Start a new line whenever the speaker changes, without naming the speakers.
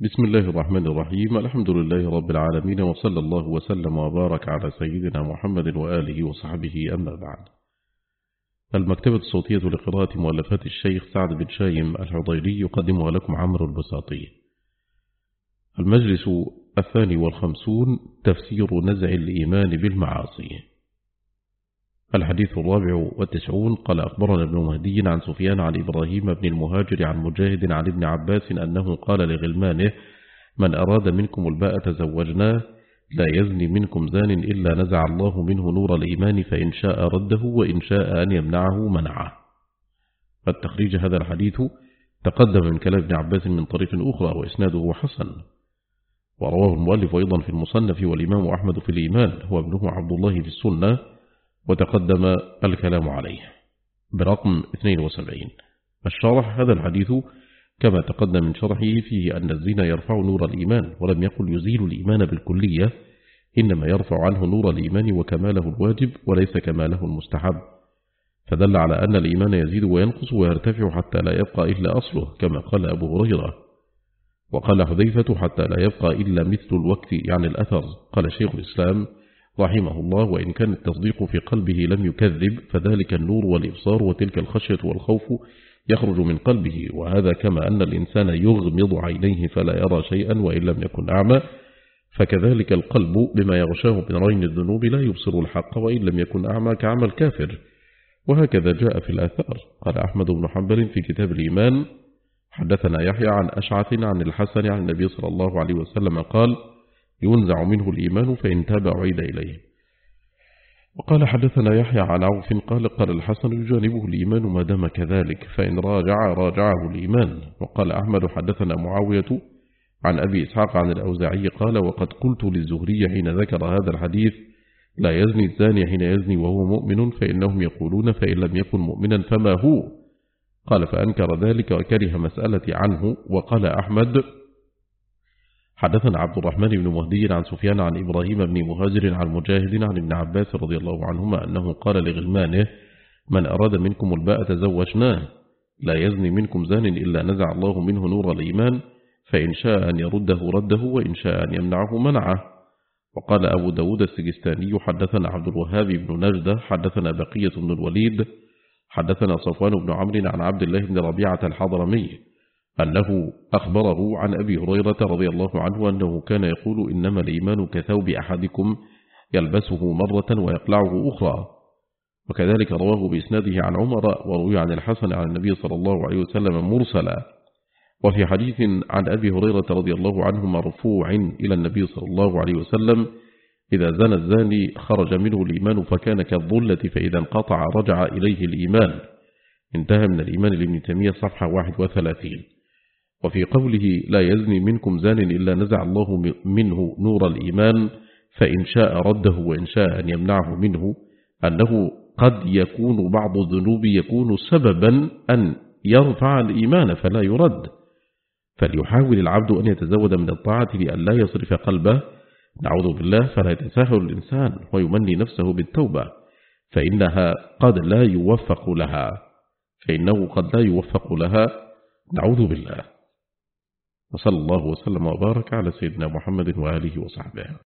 بسم الله الرحمن الرحيم. الحمد لله رب العالمين، وصلى الله وسلم وبارك على سيدنا محمد وآله وصحبه، أما بعد. المكتبة الصوتية لقراءة مؤلفات الشيخ سعد بن شايم الحضيري يقدمها لكم عمرو البساطي. المجلس 52، تفسير نزع الإيمان بالمعاصي. الحديث 94. قال أخبرنا ابن مهدي عن سفيان عن إبراهيم بن المهاجر عن مجاهد عن ابن عباس أنه قال لغلمانه: من أراد منكم الباء زوجناه، لا يزني منكم زان إلا نزع الله منه نور الإيمان، فإن شاء رده وإن شاء أن يمنعه منعه. التخريج هذا الحديث تقدم من كلام ابن عباس من طريق أخرى وإسناده حسن، ورواه المؤلف أيضا في المصنف، والإمام أحمد في الإيمان، هو ابنه عبد الله في السنة، وتقدم الكلام عليه برقم 72. الشرح هذا الحديث كما تقدم من شرحه فيه أن الزنا يرفع نور الإيمان، ولم يقل يزيل الإيمان بالكلية، إنما يرفع عنه نور الإيمان وكماله الواجب وليس كماله المستحب، فدل على أن الإيمان يزيد وينقص ويرتفع حتى لا يبقى إلا أصله، كما قال أبو هريرة. وقال حذيفة: حتى لا يبقى إلا مثل الوقت، يعني الأثر. قال شيخ الإسلام رحمه الله: وإن كان التصديق في قلبه لم يكذب، فذلك النور والإبصار وتلك الخشية والخوف يخرج من قلبه، وهذا كما أن الإنسان يغمض عينيه فلا يرى شيئا وإن لم يكن أعمى، فكذلك القلب بما يغشاه من رين الذنوب لا يبصر الحق وإن لم يكن أعمى كعمى الكافر. وهكذا جاء في الآثار. قال أحمد بن حنبل في كتاب الإيمان: حدثنا يحيى عن أشعث عن الحسن عن النبي صلى الله عليه وسلم قال: ينزع منه الإيمان فإن تاب عيد إليه. وقال حدثنا يحيى عن عوف قال: قال الحسن: يجانبه الإيمان ما دام كذلك، فإن راجعه الإيمان. وقال أحمد حدثنا معاوية عن أبي إسحاق عن الأوزاعي قال: وقد قلت للزهري حين ذكر هذا الحديث: لا يزني الزاني حين يزني وهو مؤمن، فإنهم يقولون فإن لم يكن مؤمنا فما هو؟ قال: فأنكر ذلك وكره مسألتي عنه. وقال أحمد حدثنا عبد الرحمن بن مهدي عن سفيان عن إبراهيم بن مهاجر عن مجاهد عن ابن عباس رضي الله عنهما أنه قال لغلمانه: من أراد منكم الباء تزوجناه، لا يزني منكم زان إلا نزع الله منه نور الإيمان، فإن شاء أن يرده رده وإن شاء أن يمنعه منعه. وقال أبو داود السجستاني حدثنا عبد الوهاب بن نجدة حدثنا بقية بن الوليد حدثنا صفوان بن عمرو عن عبد الله بن ربيعة الحضرمي أنه أخبره عن أبي هريرة رضي الله عنه أنه كان يقول: إنما الإيمان كثوب أحدكم يلبسه مرة ويقلعه أخرى. وكذلك رواه بإسناده عن عمر، وروي عن الحسن عن النبي صلى الله عليه وسلم مرسلا. وفي حديث عن أبي هريرة رضي الله عنه مرفوع إلى النبي صلى الله عليه وسلم: إذا زنى الزاني خرج منه الإيمان فكان كالظلة، فإذا انقطع رجع إليه الإيمان. انتهى من الإيمان لابن تيمية صفحة 31. وفي قوله: لا يزني منكم زان إلا نزع الله منه نور الإيمان، فإن شاء رده وإن شاء أن يمنعه منه، أنه قد يكون بعض الذنوب يكون سببا أن يرفع الإيمان فلا يرد، فليحاول العبد أن يتزود من الطاعة لئلا يصرف قلبه، نعوذ بالله، فلا يتساهل الإنسان ويمني نفسه بالتوبة، فإنه قد لا يوفق لها، نعوذ بالله. وصلى الله وسلم وبارك على سيدنا محمد وآله وصحبه.